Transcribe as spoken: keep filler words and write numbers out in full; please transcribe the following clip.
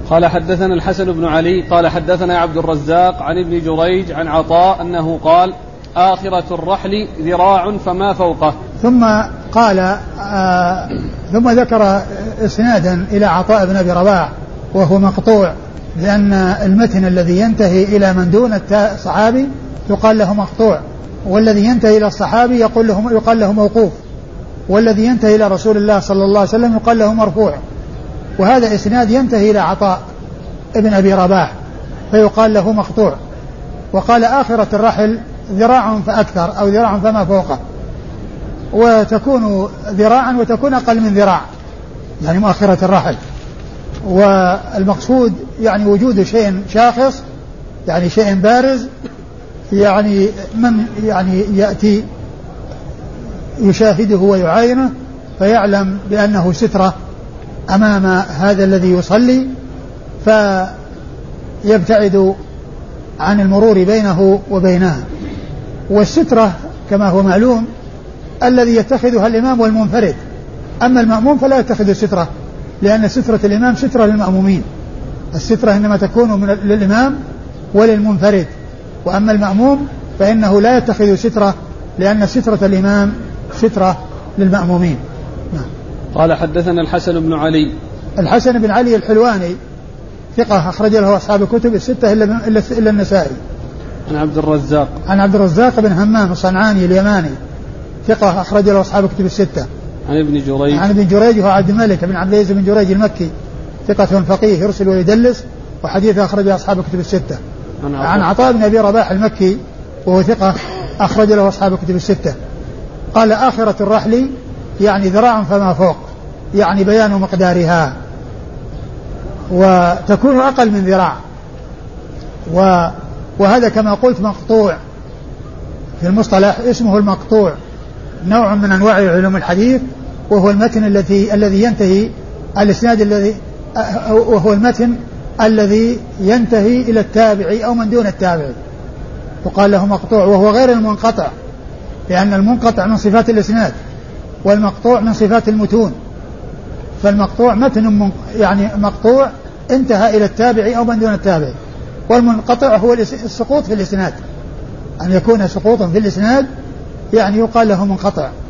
قال حدثنا الحسن بن علي قال حدثنا عبد الرزاق عن ابن جريج عن عطاء أنه قال آخرة الرحل ذراع فما فوقه. ثم قال آه ثم ذكر إسنادا إلى عطاء بن أبي رباح وهو مقطوع، لأن المتن الذي ينتهي إلى من دون الصحابي يقال له مقطوع، والذي ينتهي إلى الصحابي يقول له يقال له موقوف، والذي ينتهي إلى رسول الله صلى الله عليه وسلم يقال له مرفوع. وهذا إسناد ينتهي إلى عطاء ابن أبي رباح فيقال له مقطوع. وقال آخرة الرحل ذراع فأكثر أو ذراع فما فوقه، وتكون ذراعا وتكون أقل من ذراع، يعني مؤخرة الرحل. والمقصود يعني وجود شيء شاخص، يعني شيء بارز، يعني من يعني يأتي يشاهده ويعاينه فيعلم بأنه سترة أمام هذا الذي يصلي، فيبتعد عن المرور بينه وبينها. والسترة كما هو معلوم الذي يتخذها الإمام والمنفرد، أما المأموم فلا يتخذ السترة، لأن سترة الإمام سترة للمأمومين، السترة إنما تكون من للإمام وللمنفرد، وأما المأموم فإنه لا يتخذ سترة، لأن سترة الإمام سترة للمأمومين. قال حدثنا الحسن بن علي. الحسن بن علي الحلواني ثقة أخرج له أصحاب الكتب الستة إلا, إلا النسائي. عن عبد الرزاق. عن عبد الرزاق بن همام الصنعاني اليماني ثقة أخرج له أصحاب الكتب الستة. عن ابن جريج. عن ابن جريج وهو عبد الملك بن عبد العزيز بن جريج المكي ثقة فقيه يرسل ويدلس، وحديث أخرج أصحاب الكتب الستة. عن عطاء, عن عطاء بن أبي رباح المكي وهو ثقة أخرج له أصحاب الكتب الستة. قال آخرة الرحل يعني ذراع فما فوق، يعني بيان مقدارها، وتكون أقل من ذراع. وهذا كما قلت مقطوع في المصطلح، اسمه المقطوع، نوع من أنواع علوم الحديث، وهو المتن الذي الذي ينتهي الإسناد الذي وهو المتن الذي ينتهي إلى التابعي أو من دون التابعي، وقال له مقطوع، وهو غير المنقطع، لأن المنقطع من صفات الإسناد والمقطوع من صفات المتون. فالمقطوع متن يعني مقطوع انتهى إلى التابعي أو من دون التابعي، والمنقطع هو السقوط في الإسناد، أن يكون سقوطا في الإسناد يعني يقال له منقطع.